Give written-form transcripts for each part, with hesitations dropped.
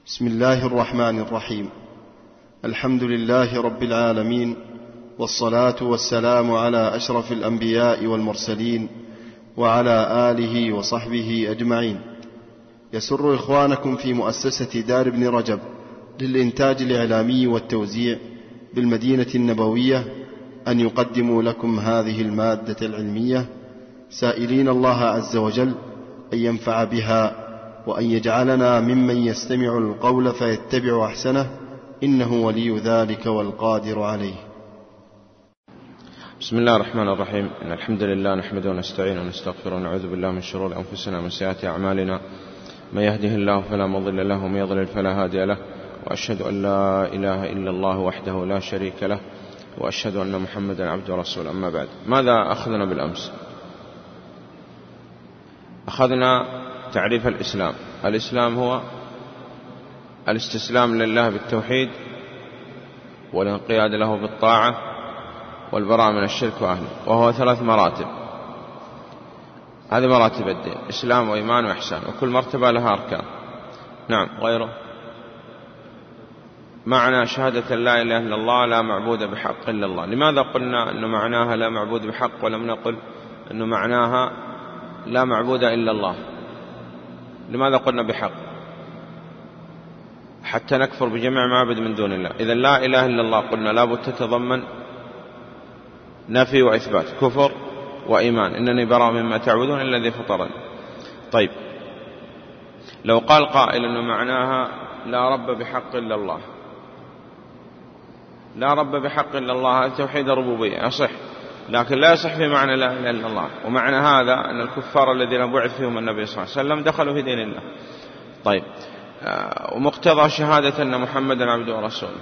بسم الله الرحمن الرحيم. الحمد لله رب العالمين، والصلاة والسلام على أشرف الأنبياء والمرسلين وعلى آله وصحبه أجمعين. يسر إخوانكم في مؤسسة دار ابن رجب للإنتاج الإعلامي والتوزيع بالمدينة النبوية أن يقدموا لكم هذه المادة العلمية، سائلين الله عز وجل أن ينفع بها وأن يجعلنا ممن يستمع القول فيتبع أحسنه، إنه ولي ذلك والقادر عليه. بسم الله الرحمن الرحيم. إن الحمد لله نحمده ونستعينه ونستغفره ونعوذ بالله من شرور أنفسنا ومن سيئات أعمالنا، من يهده الله فلا مضل له ومن يضلل فلا هادي له، وأشهد أن لا إله إلا الله وحده لا شريك له، وأشهد أن محمدا عبده ورسوله. أما بعد، ماذا أخذنا بالأمس؟ أخذنا تعريف الإسلام. الإسلام هو الاستسلام لله بالتوحيد والانقياد له بالطاعة والبراءة من الشرك وأهله، وهو 3 مراتب. هذه مراتب الدين: إسلام وإيمان وإحسان، وكل مرتبة لها أركان. نعم، غيره. معنى شهادة لا إله إلا الله لا معبود بحق إلا الله. لماذا قلنا أنه معناها لا معبود بحق ولم نقل أنه معناها لا معبود إلا الله؟ لماذا قلنا بحق؟ حتى نكفر بجميع معبد من دون الله. إذا لا إله إلا الله قلنا لابد تتضمن نفي وإثبات، كفر وإيمان. إنني براء مما تعبدون إلا الذي فطرني. طيب، لو قال قائل أنه معناها لا رب بحق إلا الله، لا رب بحق إلا الله، هذا توحيد الربوبية يصح، لكن لا يصح في معنى لا إله إلا الله. ومعنى هذا أن الكفار الذين بعث فيهم النبي صلى الله عليه وسلم دخلوا في دين الله. طيب، ومقتضى شهادة أن محمدا عبده ورسوله.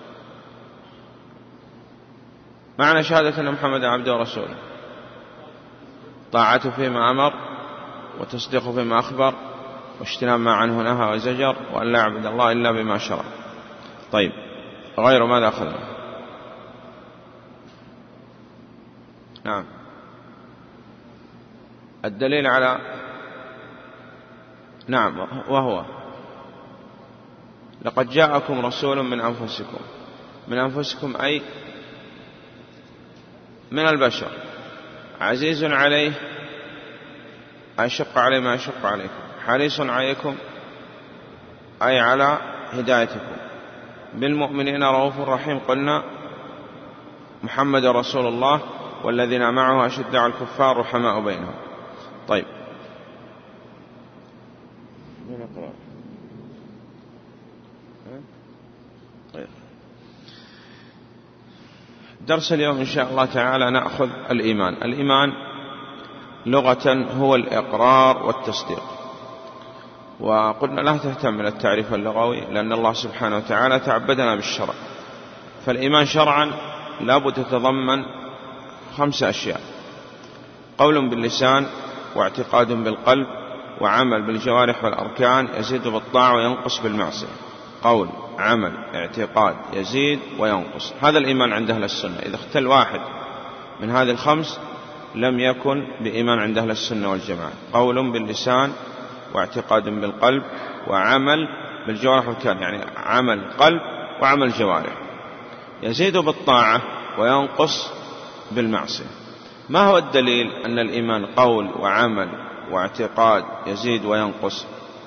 معنى شهادة أن محمدا عبده ورسوله طاعته فيما أمر، وتصديقه فيما أخبر، واجتناب ما عنه نهى وزجر، وأن لا يعبد الله إلا بما شرع. طيب، غير ماذا أخذنا؟ نعم، الدليل على نعم، وهو لقد جاءكم رسول من أنفسكم. من أنفسكم أي من البشر، عزيز عليه أشق عليه ما يشق عليكم، حريص عليكم أي على هدايتكم، بالمؤمنين رؤوف رحيم. قلنا محمد رسول الله والذين معه أشداء على الكفار رحماء بينهم. طيب، درس اليوم إن شاء الله تعالى نأخذ الإيمان. الإيمان لغة هو الإقرار والتصديق، وقلنا لا تهتم من التعريف اللغوي لأن الله سبحانه وتعالى تعبدنا بالشرع. فالإيمان شرعا لابد تتضمن 5 أشياء: قول باللسان، واعتقاد بالقلب، وعمل بالجوارح والأركان، يزيد بالطاعة وينقص بالمعصية. قول، عمل، اعتقاد، يزيد وينقص. هذا الإيمان عند أهل السنة. إذا اختل واحد من هذه ال5 لم يكن بإيمان عند أهل السنة والجماعة. قول باللسان، واعتقاد بالقلب، وعمل بالجوارح والأركان، يعني عمل قلب وعمل جوارح. يزيد بالطاعة وينقص بالمعصية. ما هو الدليل أن الإيمان قول وعمل واعتقاد يزيد وينقص؟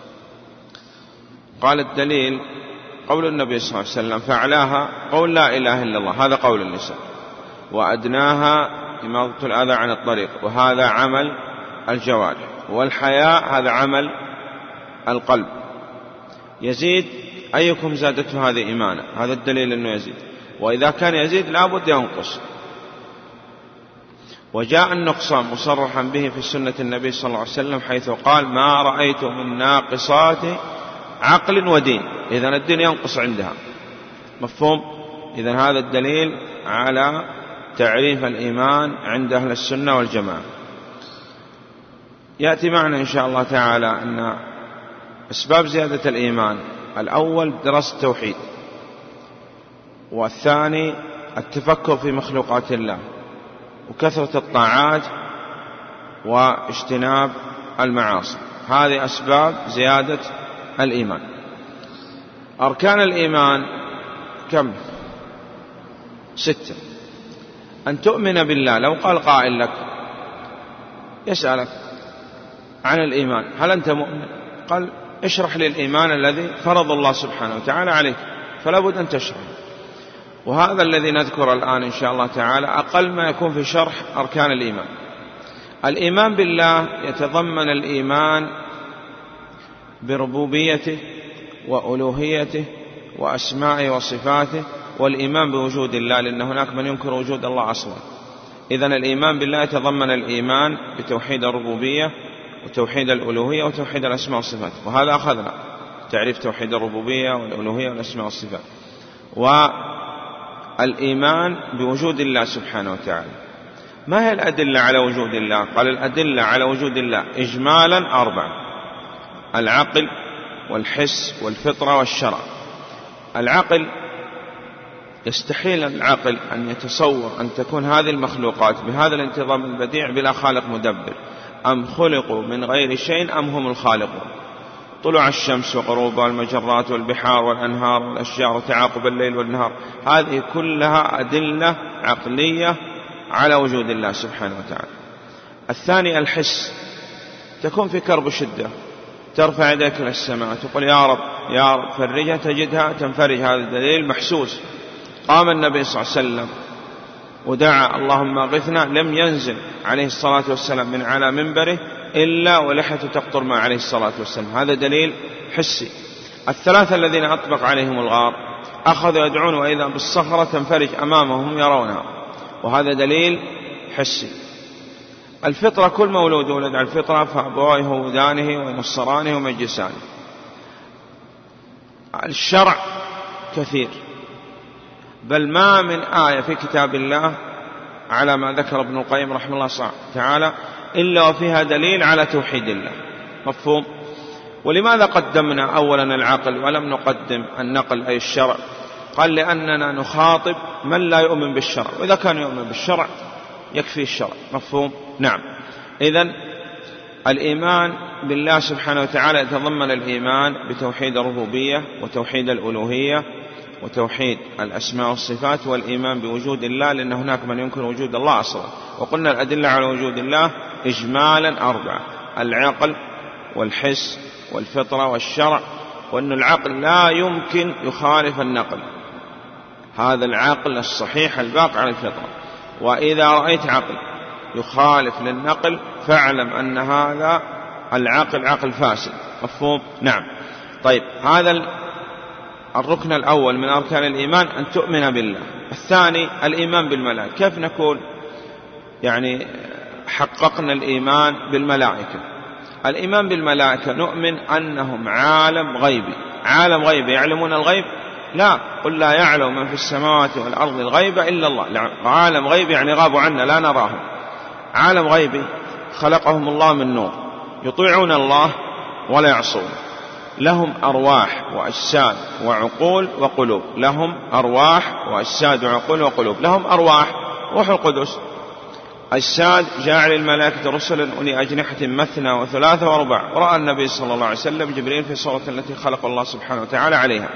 قال الدليل قول النبي صلى الله عليه وسلم: فأعلاها قول لا إله إلا الله، هذا قول اللسان، وأدناها إماطة الأذى عن الطريق، وهذا عمل الجوارح، والحياء هذا عمل القلب. يزيد، أيكم زادته هذه إيمانا، هذا الدليل أنه يزيد. وإذا كان يزيد لابد ينقص. وجاء النقصان مصرحا به في سنة النبي صلى الله عليه وسلم، حيث قال: ما رأيت من ناقصات عقل ودين. إذن الدين ينقص عندها. مفهوم؟ إذن هذا الدليل على تعريف الإيمان عند أهل السنة والجماعة. يأتي معنا إن شاء الله تعالى أن أسباب زيادة الإيمان: الأول دراسة التوحيد، والثاني التفكر في مخلوقات الله، وكثرة الطاعات، واجتناب المعاصي. هذه أسباب زيادة الإيمان. أركان الإيمان كم؟ 6. أن تؤمن بالله. لو قال قائل لك يسألك عن الإيمان، هل أنت مؤمن؟ قال اشرح لي الإيمان الذي فرض الله سبحانه وتعالى عليك، فلا بد أن تشرح. وهذا الذي نذكر الآن إن شاء الله تعالى أقل ما يكون في شرح أركان الإيمان. الإيمان بالله يتضمن الإيمان بربوبيته وألوهيته وأسمائه وصفاته، والإيمان بوجود الله، لأن هناك من ينكر وجود الله أصلا. إذن الإيمان بالله يتضمن الإيمان بتوحيد الربوبية وتوحيد الألوهية وتوحيد الأسماء والصفات، وهذا أخذنا تعريف توحيد الربوبية والألوهية والأسماء والصفات. والإيمان بوجود الله سبحانه وتعالى. ما هي الأدلة على وجود الله؟ قال الأدلة على وجود الله إجمالا 4: العقل والحس والفطرة والشرع. العقل، يستحيل العقل أن يتصور أن تكون هذه المخلوقات بهذا الانتظام البديع بلا خالق مدبر. أم خلقوا من غير شيء أم هم الخالقون. طلوع الشمس وغروبها والمجرات والبحار والأنهار والأشجار وتعاقب الليل والنهار، هذه كلها أدلة عقلية على وجود الله سبحانه وتعالى. الثاني الحس، تكون في كرب شدة ترفع يديك إلى السماء تقول يا رب يا رب فرجها، تجدها تنفرج. هذا دليل محسوس. قام النبي صلى الله عليه وسلم ودعا اللهم اغثنا، لم ينزل عليه الصلاة والسلام من على منبره إلا ولحيته تقطر ما عليه الصلاة والسلام. هذا دليل حسي. الثلاثة الذين أطبق عليهم الغار أخذوا يدعون وإذا بالصخرة تنفرج أمامهم يرونها، وهذا دليل حسي. الفطرة، كل مولود ولد على الفطرة فأبواه يهودانه وينصرانه ومجسانه. الشرع كثير، بل ما من آية في كتاب الله على ما ذكر ابن القيم رحمه الله تعالى إلا وفيها دليل على توحيد الله. مفهوم؟ ولماذا قدمنا أولا العقل ولم نقدم النقل أي الشرع؟ قال لأننا نخاطب من لا يؤمن بالشرع، وإذا كان يؤمن بالشرع يكفي الشرع. مفهوم؟ نعم. إذن الإيمان بالله سبحانه وتعالى يتضمن الإيمان بتوحيد الربوبية وتوحيد الألوهية وتوحيد الأسماء والصفات، والإيمان بوجود الله، لأن هناك من ينكر وجود الله أصلا. وقلنا الأدلة على وجود الله إجمالا 4: العقل والحس والفطرة والشرع، وأن العقل لا يمكن يخالف النقل، هذا العقل الصحيح الباقي على الفطرة. وإذا رأيت عقل يخالف للنقل فاعلم أن هذا العقل عقل فاسد. مفهوم؟ نعم. طيب، هذا الركن الأول من أركان الإيمان أن تؤمن بالله. الثاني الإيمان بالملائكة. كيف نقول يعني حققنا الإيمان بالملائكة؟ الإيمان بالملائكة نؤمن أنهم عالم غيبي. عالم غيبي يعلمون الغيب؟ لا، قل لا يعلم من في السماوات والأرض الغيب إلا الله. عالم غيبي يعني غابوا عنا لا نراهم. عالم غيبي خلقهم الله من نور، يطيعون الله ولا يعصون، لهم أرواح وأجساد وعقول وقلوب. لهم أرواح وأجساد وعقول وقلوب. لهم أرواح، روح القدس. أجساد جاعل الملائكة رسلا أولي أجنحة مثنى وثلاثة ورباع. ورأى النبي صلى الله عليه وسلم جبريل في صورة التي خلق الله سبحانه وتعالى عليها.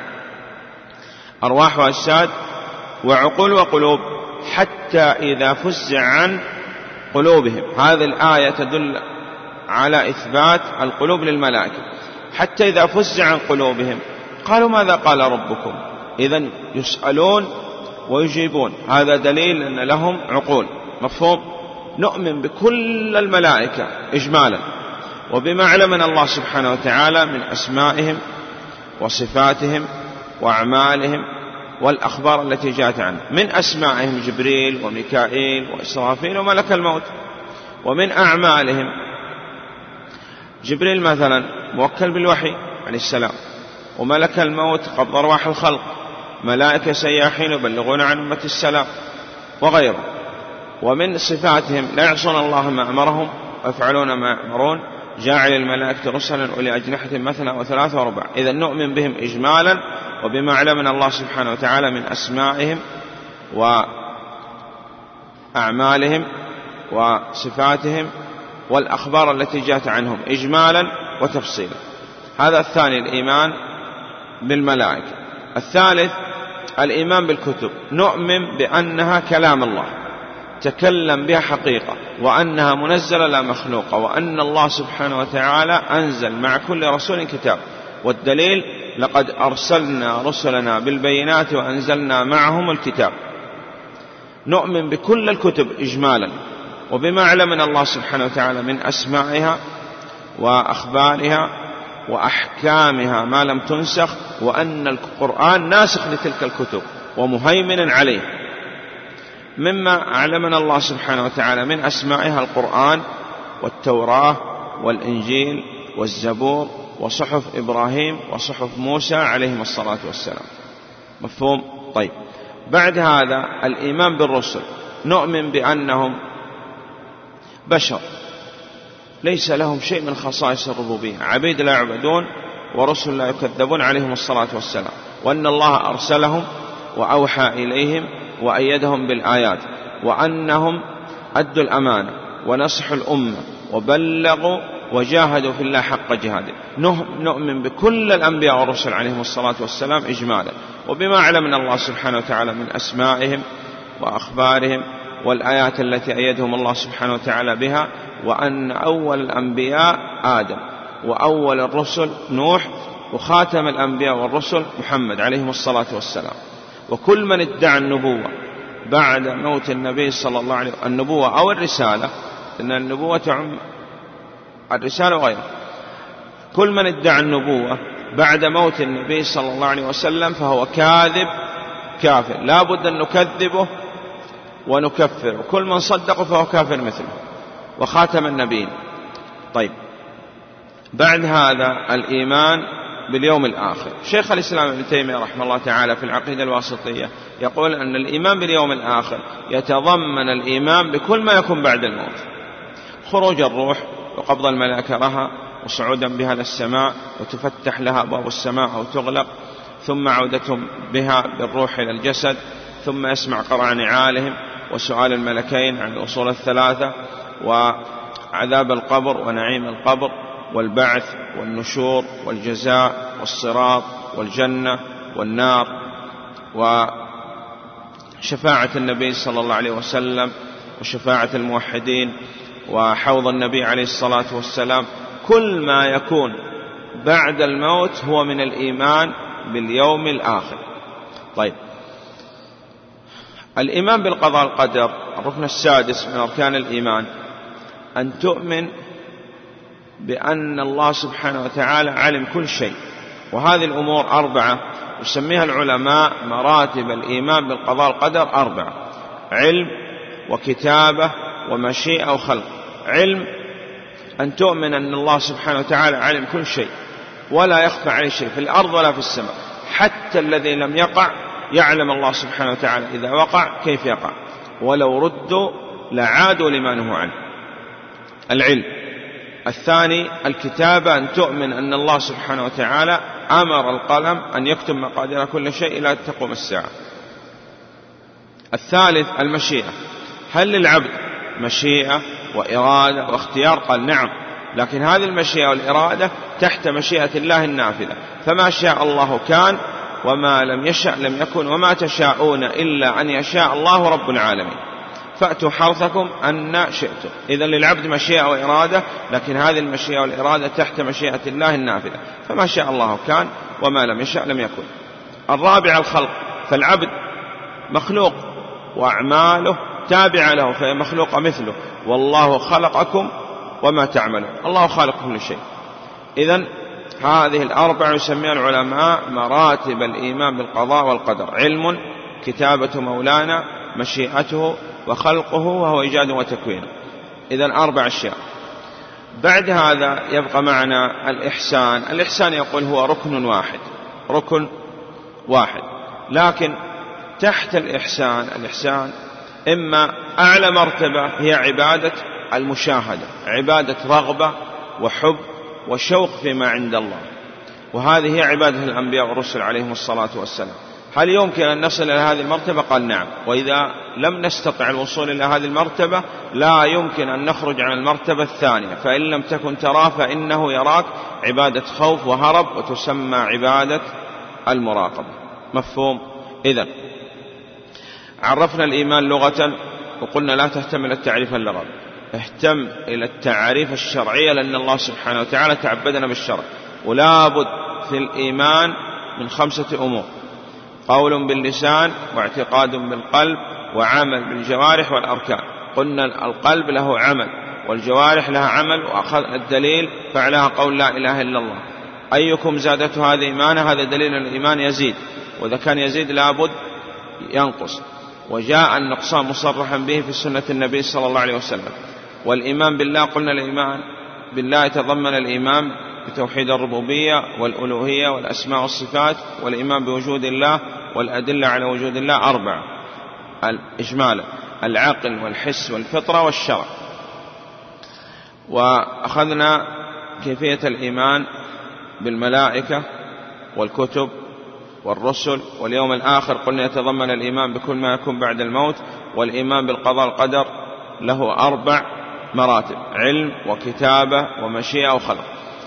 أرواح وأجساد وعقول وقلوب، حتى إذا فزع عن قلوبهم. هذه الآية تدل على إثبات القلوب للملائكة. حتى إذا فزع عن قلوبهم قالوا ماذا قال ربكم؟ إذن يسألون ويجيبون، هذا دليل أن لهم عقول. مفهوم؟ نؤمن بكل الملائكة إجمالا وبما علمنا الله سبحانه وتعالى من أسمائهم وصفاتهم وأعمالهم والأخبار التي جاءت عنه. من أسمائهم جبريل وميكائيل وإسرافيل وملك الموت. ومن أعمالهم جبريل مثلا موكل بالوحي عليه السلام، وملك الموت قبض أرواح الخلق، ملائكة سياحين يبلغون عن أمة السلام وغيره. ومن صفاتهم لا يعصون الله ما أمرهم ويفعلون ما يأمرون، جاعل الملائكة رسلا أولي أجنحة مثنى وثلاثة ورباع. إذا نؤمن بهم إجمالا وبما علمنا الله سبحانه وتعالى من أسمائهم وأعمالهم وصفاتهم والأخبار التي جاءت عنهم إجمالا وتفصيلا. هذا الثاني الإيمان بالملائكة. الثالث الإيمان بالكتب، نؤمن بأنها كلام الله تكلم بها حقيقة، وأنها منزلة لا مخلوقة، وأن الله سبحانه وتعالى أنزل مع كل رسول كتاب. والدليل لقد أرسلنا رسلنا بالبينات وأنزلنا معهم الكتاب. نؤمن بكل الكتب إجمالا وبما علمنا الله سبحانه وتعالى من أسمائها وأخبارها وأحكامها ما لم تنسخ، وأن القرآن ناسخ لتلك الكتب ومهيمن عليه. مما علمنا الله سبحانه وتعالى من أسمائها القرآن والتوراة والإنجيل والزبور وصحف إبراهيم وصحف موسى عليهم الصلاة والسلام. مفهوم؟ طيب، بعد هذا الإيمان بالرسل، نؤمن بأنهم بشر ليس لهم شيء من خصائص الربوبية، عبيد لا يعبدون ورسل لا يكذبون عليهم الصلاة والسلام، وأن الله أرسلهم وأوحى إليهم وأيدهم بالآيات، وأنهم أدوا الأمانة ونصحوا الأمة وبلغوا وجاهدوا في الله حق جهاده. نؤمن بكل الأنبياء والرسل عليهم الصلاة والسلام إجمالا وبما علمنا الله سبحانه وتعالى من أسمائهم وأخبارهم والآيات التي أيدهم الله سبحانه وتعالى بها، وأن أول الأنبياء آدم، وأول الرسل نوح، وخاتم الأنبياء والرسل محمد عليهم الصلاة والسلام. وكل من ادعى النبوة بعد موت النبي صلى الله عليه وسلم، النبوة أو الرسالة، إن النبوة تعم الرسالة وغيرها، كل من ادعى النبوة بعد موت النبي صلى الله عليه وسلم فهو كاذب كافر، لا بد أن نكذبه ونكفر، وكل من صدقه فهو كافر مثله، وخاتم النبيين. طيب، بعد هذا الإيمان باليوم الآخر. شيخ الإسلام ابن تيمية رحمه الله تعالى في العقيدة الواسطية يقول أن الإيمان باليوم الآخر يتضمن الإيمان بكل ما يكون بعد الموت: خروج الروح وقبض الملائكة لها وصعودا بها للسماء وتفتح لها أبواب السماء أو تغلق، ثم عودتهم بها بالروح إلى الجسد، ثم يسمع قرع نعالهم وسؤال الملكين عن الأصول الثلاثة، وعذاب القبر ونعيم القبر، والبعث والنشور والجزاء والصراط والجنة والنار، وشفاعة النبي صلى الله عليه وسلم وشفاعة الموحدين وحوض النبي عليه الصلاة والسلام. كل ما يكون بعد الموت هو من الإيمان باليوم الآخر. طيب، الإيمان بالقضاء والقدر، الركن السادس من أركان الإيمان، أن تؤمن بأن الله سبحانه وتعالى علم كل شيء. وهذه الأمور أربعة يسميها العلماء مراتب الإيمان بالقضاء والقدر أربعة: علم وكتابة ومشيئة وخلق. علم، أن تؤمن أن الله سبحانه وتعالى علم كل شيء ولا يخفى عليه شيء في الأرض ولا في السماء، حتى الذي لم يقع يعلم الله سبحانه وتعالى إذا وقع كيف يقع، ولو ردوا لعادوا لما نهوا عنه. العلم. الثاني الكتابة، أن تؤمن أن الله سبحانه وتعالى أمر القلم أن يكتب مقادير كل شيء إلى تقوم الساعة. الثالث المشيئة، هل للعبد مشيئة وإرادة واختيار؟ قال نعم، لكن هذه المشيئة والإرادة تحت مشيئة الله النافذة، فما شاء الله كان وما لم يشأ لم يكن وما تشاءون إلا أن يشاء الله رب العالمين. فأتوا حرثكم أن شئتم. إذن للعبد مشيئة وإرادة، لكن هذه المشيئة والإرادة تحت مشيئة الله النافذة، فما شاء الله كان وما لم يشأ لم يكن. الرابع الخلق، فالعبد مخلوق وأعماله تابعة له، فهي مخلوقة مثله، والله خلقكم وما تعملون، الله خالق كل شيء. إذن هذه الأربع يسميها العلماء مراتب الإيمان بالقضاء والقدر: علم، كتابة مولانا، مشيئته، وخلقه وهو إيجاد وتكوين. إذن 4 أشياء. بعد هذا يبقى معنا الإحسان. الإحسان يقول هو ركن واحد، لكن تحت الإحسان إما أعلى مرتبة هي عبادة المشاهدة، عبادة رغبة وحب وشوق فيما عند الله، وهذه هي عبادة الأنبياء والرسل عليهم الصلاة والسلام. هل يمكن أن نصل إلى هذه المرتبة؟ قال نعم، وإذا لم نستطع الوصول إلى هذه المرتبة لا يمكن أن نخرج عن المرتبة الثانية، فإن لم تكن تراه فإنه يراك، عبادة خوف وهرب، وتسمى عبادة المراقبة. مفهوم؟ إذن عرفنا الإيمان لغة وقلنا لا تهتم إلى التعريف اللغوي، اهتم إلى التعريف الشرعي، لأن الله سبحانه وتعالى تعبدنا بالشرع. ولا بد في الإيمان من 5 أمور: قول باللسان، واعتقاد بالقلب، وعمل بالجوارح والأركان. قلنا القلب له عمل والجوارح لها عمل، وأخذ الدليل فعلها قول لا إله إلا الله. أيكم زادته هذه إيمانا، هذا دليل أن الإيمان يزيد، وإذا كان يزيد لابد ينقص، وجاء النقصان مصرحا به في سنة النبي صلى الله عليه وسلم. والإيمان بالله، قلنا الإيمان بالله يتضمن الإيمان بتوحيد الربوبية والألوهية والأسماء والصفات، والإيمان بوجود الله والأدلة على وجود الله 4 إجمالا: العقل والحس والفطرة والشرع. وأخذنا كيفية الإيمان بالملائكة والكتب والرسل واليوم الآخر، قلنا يتضمن الإيمان بكل ما يكون بعد الموت. والإيمان بالقضاء والقدر له 4 مراتب: علم وكتابة ومشيئة وخلق.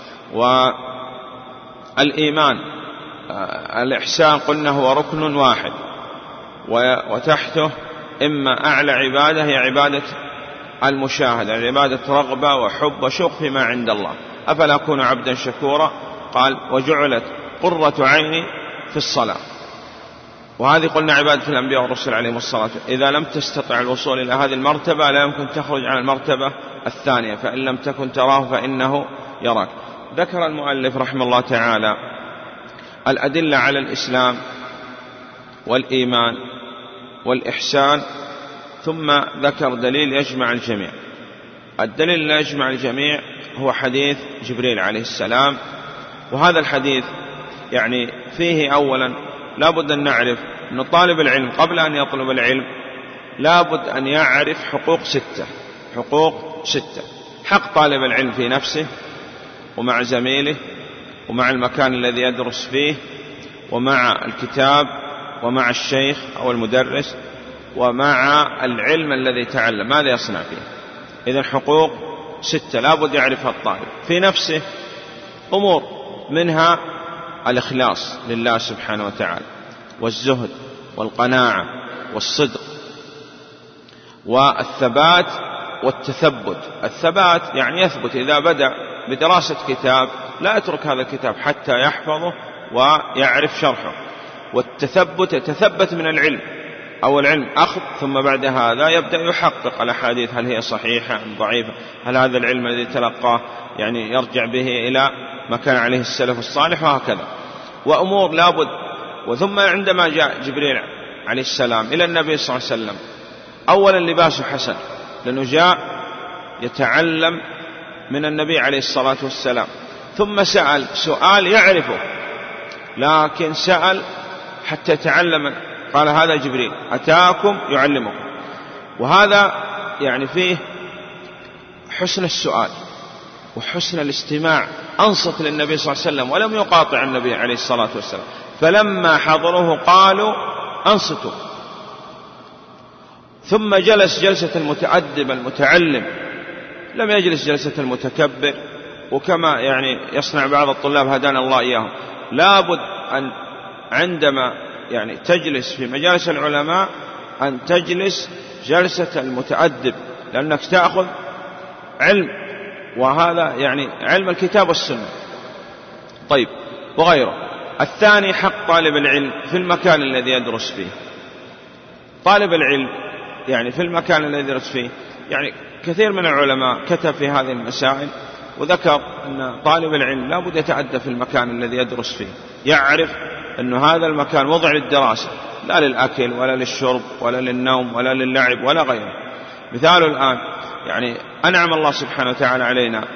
والإيمان الإحسان قلنا هو ركن واحد، وتحته إما أعلى عبادة هي عبادة المشاهدة، عبادة رغبة وحب وشوق فيما عند الله. أفلا أكون عبدا شكورا؟ قال: وجعلت قرة عيني في الصلاة. وهذه قلنا عبادة الأنبياء والرسل عليهم الصلاة. إذا لم تستطع الوصول إلى هذه المرتبة لا يمكن تخرج عن المرتبة الثانية: فإن لم تكن تراه فإنه يراك. ذكر المؤلف رحمه الله تعالى الأدلة على الإسلام والإيمان والإحسان، ثم ذكر دليل يجمع الجميع. الدليل الذي يجمع الجميع هو حديث جبريل عليه السلام. وهذا الحديث يعني فيه أولا لا بد أن نعرف أن طالب العلم قبل أن يطلب العلم لا بد أن يعرف حقوق 6. حقوق 6: حق طالب العلم في نفسه، ومع زميله، ومع المكان الذي يدرس فيه، ومع الكتاب، ومع الشيخ أو المدرس، ومع العلم الذي تعلم ماذا يصنع فيه. إذن حقوق 6 لا بد يعرفها الطالب. في نفسه أمور منها الإخلاص لله سبحانه وتعالى، والزهد، والقناعة، والصدق، والثبات والتثبت. الثبات يعني يثبت، إذا بدأ بدراسة كتاب لا يترك هذا الكتاب حتى يحفظه ويعرف شرحه. والتثبت يتثبت من العلم، أو العلم أخذ، ثم بعد هذا يبدأ يحقق الأحاديث هل هي صحيحة أم ضعيفة، هل هذا العلم الذي تلقاه يعني يرجع به إلى ما كان عليه السلف الصالح، وهكذا. وأمور لابد. وثم عندما جاء جبريل عليه السلام إلى النبي صلى الله عليه وسلم، أولا لباسه حسن، لأنه جاء يتعلم من النبي عليه الصلاة والسلام، ثم سأل سؤال يعرفه، لكن سأل حتى يتعلم. قال: هذا جبريل أتاكم يعلمكم. وهذا يعني فيه حسن السؤال وحسن الاستماع، أنصت للنبي صلى الله عليه وسلم ولم يقاطع النبي عليه الصلاة والسلام. فلما حضروه قالوا: أنصتوا. ثم جلس جلسة المتأدب المتعلم، لم يجلس جلسة المتكبر، وكما يعني يصنع بعض الطلاب هدانا الله إياهم. لابد أن عندما يعني تجلس في مجالس العلماء أن تجلس جلسة المتأدب، لأنك تأخذ علم، وهذا يعني علم الكتاب والسنة. طيب، وغيره. الثاني حق طالب العلم في المكان الذي يدرس فيه. طالب العلم يعني في المكان الذي يدرس فيه، يعني كثير من العلماء كتب في هذه المسائل وذكر أن طالب العلم لا بد يتأدب في المكان الذي يدرس فيه، يعرف أن هذا المكان وضع للدراسة، لا للأكل ولا للشرب ولا للنوم ولا للعب ولا غيره. مثال الآن يعني أنعم الله سبحانه وتعالى علينا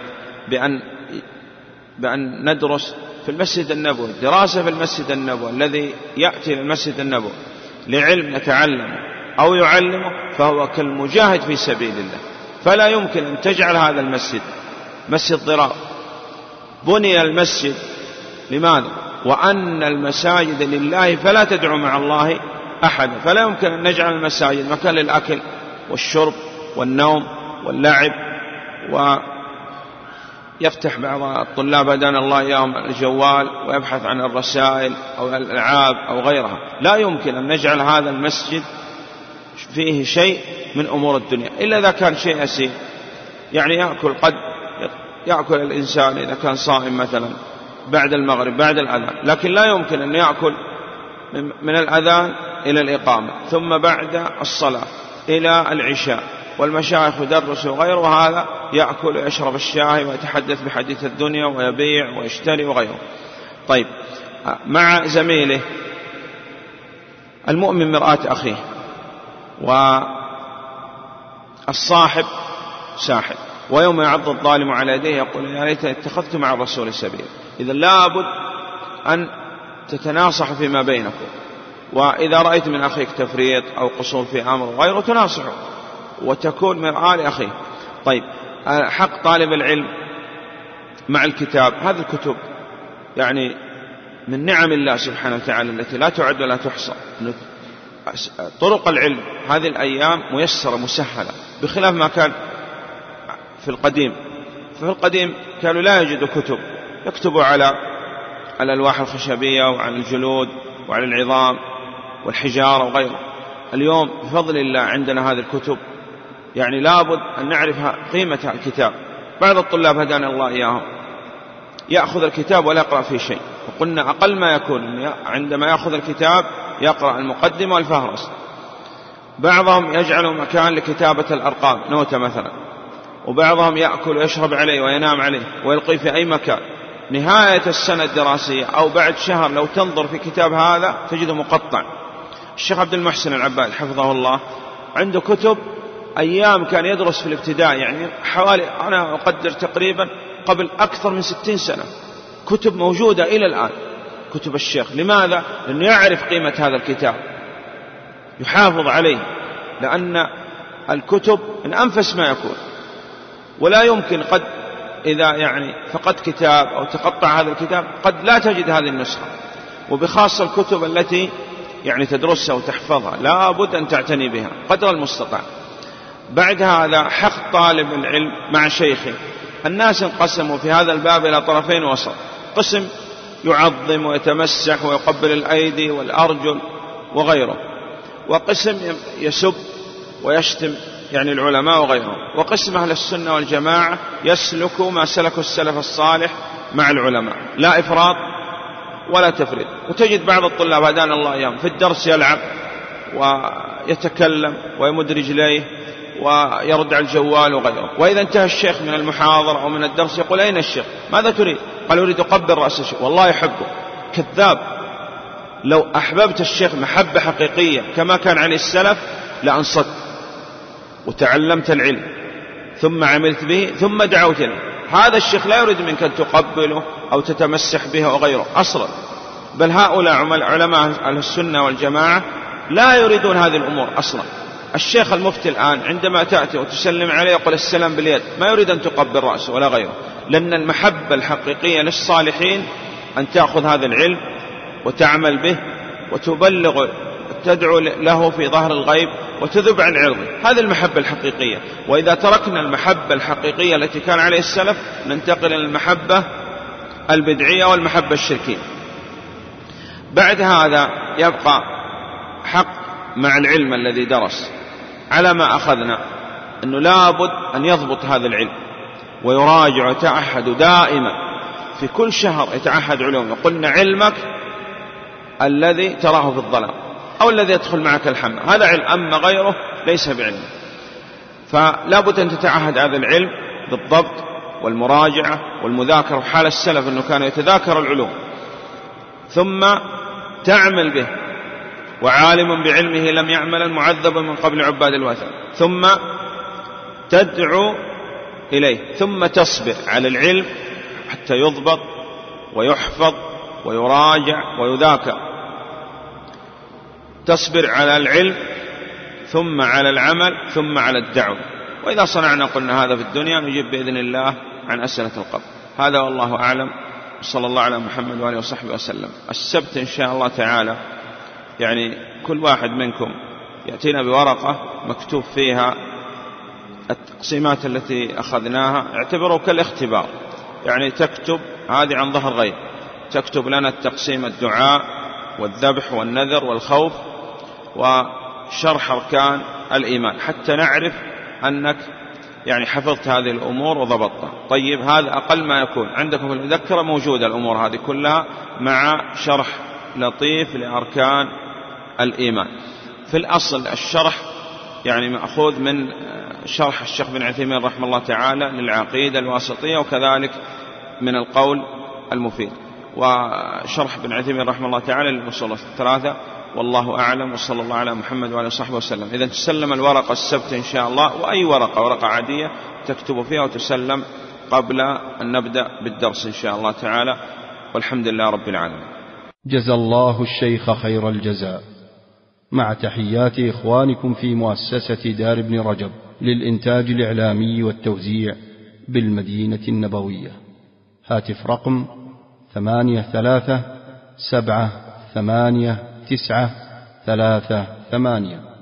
بأن ندرس في المسجد النبوي، دراسة في المسجد النبوي. الذي يأتي للمسجد النبوي لعلم يتعلم أو يعلمه فهو كالمجاهد في سبيل الله. فلا يمكن أن تجعل هذا المسجد مسجد ضرار. بني المسجد لماذا؟ وأن المساجد لله فلا تدعو مع الله أحد. فلا يمكن أن نجعل المساجد مكان للأكل والشرب والنوم واللعب يفتح بعض الطلاب هدانا الله إياهم الجوال ويبحث عن الرسائل أو الألعاب أو غيرها. لا يمكن أن نجعل هذا المسجد فيه شيء من أمور الدنيا إلا إذا كان شيء يسير، يعني قد يأكل الإنسان إذا كان صائم مثلا بعد المغرب بعد الأذان، لكن لا يمكن أن يأكل من الأذان إلى الإقامة ثم بعد الصلاة إلى العشاء، والمشايخ يدرسوا وغيره، هذا يأكل ويشرب الشاي ويتحدث بحديث الدنيا ويبيع ويشتري وغيره. طيب، مع زميله المؤمن مرآة أخيه، والصاحب ساحب، ويوم يعض الظالم على يديه يقول يا ليتني اتخذت مع الرسول سبيلا. إذا لابد أن تتناصحوا فيما بينكم، وإذا رأيت من أخيك تفريط أو قصور في أمر وغيره تناصحه وتكون مرآة لأخيه. طيب، حق طالب العلم مع الكتاب، هذه الكتب يعني من نعم الله سبحانه وتعالى التي لا تعد ولا تحصى. طرق العلم هذه الأيام ميسرة مسهلة بخلاف ما كان في القديم. ففي القديم كانوا لا يجدوا كتب، يكتبوا على الألواح الخشبية وعلى الجلود وعلى العظام والحجارة وغيره. اليوم بفضل الله عندنا هذه الكتب، يعني لابد أن نعرف قيمة الكتاب. بعض الطلاب هدانا الله إياهم يأخذ الكتاب ولا يقرأ فيه شيء، وقلنا أقل ما يكون عندما يأخذ الكتاب يقرأ المقدمة والفهرس. بعضهم يجعل مكان لكتابة الأرقام نوتة مثلا، وبعضهم يأكل ويشرب عليه وينام عليه ويلقي في أي مكان. نهاية السنة الدراسية أو بعد شهر لو تنظر في كتاب هذا تجده مقطع. الشيخ عبد المحسن العباد حفظه الله عنده كتب أيام كان يدرس في الابتداء، يعني حوالي أنا أقدر تقريبا قبل أكثر من 60 سنة، كتب موجودة إلى الآن، كتب الشيخ. لماذا؟ لأنه يعرف قيمة هذا الكتاب، يحافظ عليه، لأن الكتب من أنفس ما يكون، ولا يمكن قد إذا يعني فقد كتاب أو تقطع هذا الكتاب قد لا تجد هذه النسخة. وبخاصة الكتب التي يعني تدرسها وتحفظها لا بد أن تعتني بها قدر المستطاع. بعد هذا حق طالب العلم مع شيخه. الناس انقسموا في هذا الباب إلى طرفين وسط، قسم يعظم ويتمسح ويقبل الأيدي والأرجل وغيره، وقسم يسب ويشتم يعني العلماء وغيره، وقسم أهل السنة والجماعة يسلك ما سلك السلف الصالح مع العلماء، لا إفراط ولا تفريط. وتجد بعض الطلاب هدانا الله أيام في الدرس يلعب ويتكلم ويمد رجليه ويرد على الجوال وغيره، وإذا انتهى الشيخ من المحاضرة أو من الدرس يقول أين الشيخ؟ ماذا تريد؟ قال أريد أقبل رأس الشيخ. والله يحبه. كذاب. لو أحببت الشيخ محبة حقيقية كما كان عليه السلف لأنصت وتعلمت العلم ثم عملت به ثم دعوت له. هذا الشيخ لا يريد منك أن تقبله أو تتمسح به وغيره أصلا، بل هؤلاء علماء أهل السنة والجماعة لا يريدون هذه الأمور أصلا. الشيخ المفتي الآن عندما تأتي وتسلم عليه يقول السلام باليد، ما يريد أن تقبل رأسه ولا غيره، لأن المحبة الحقيقية للصالحين أن تأخذ هذا العلم وتعمل به وتبلغ تدعو له في ظهر الغيب وتذب عن عرضه. هذه المحبة الحقيقية. وإذا تركنا المحبة الحقيقية التي كان عليه السلف ننتقل إلى المحبة البدعية والمحبة الشركية. بعد هذا يبقى حق مع العلم الذي درس على ما أخذنا، أنه لابد أن يضبط هذا العلم ويراجع ويتعهد دائما في كل شهر، يتعهد علوم. قلنا علمك الذي تراه في الظلام أو الذي يدخل معك الحمام هذا علم، أما غيره ليس بعلم. فلا بد أن تتعهد هذا العلم بالضبط والمراجعة والمذاكرة. وحال السلف أنه كان يتذاكر العلوم ثم تعمل به، وعالم بعلمه لم يعمل معذب من قبل عباد الوثن، ثم تدعو إليه، ثم تصبر على العلم حتى يضبط ويحفظ ويراجع ويذاكر. تصبر على العلم ثم على العمل ثم على الدعوة. وإذا صنعنا قلنا هذا في الدنيا نجيب بإذن الله عن أسئلة القبر. هذا والله أعلم، صلى الله على محمد وآله وصحبه وسلم. السبت إن شاء الله تعالى يعني كل واحد منكم يأتينا بورقة مكتوب فيها التقسيمات التي أخذناها، اعتبروا كالاختبار، يعني تكتب هذه عن ظهر غيب، تكتب لنا التقسيم الدعاء والذبح والنذر والخوف وشرح أركان الإيمان حتى نعرف أنك يعني حفظت هذه الأمور وضبطتها. طيب هذا أقل ما يكون عندكم في المذكرة، موجودة الأمور هذه كلها مع شرح لطيف لأركان الإيمان. في الأصل الشرح يعني مأخوذ من شرح الشيخ بن عثيمين رحمه الله تعالى للعقيدة الواسطية، وكذلك من القول المفيد، وشرح بن عثيمين رحمه الله تعالى للأصول الثلاثة. والله أعلم، وصلى الله على محمد وعلى صحبه وسلم. إذا تسلم الورقة السبت إن شاء الله، وأي ورقة عادية تكتب فيها وتسلم قبل أن نبدأ بالدرس إن شاء الله تعالى، والحمد لله رب العالمين. جزا الله الشيخ خير الجزاء، مع تحيات إخوانكم في مؤسسة دار ابن رجب للإنتاج الإعلامي والتوزيع بالمدينة النبوية. هاتف رقم 83 7 8 9 3 8.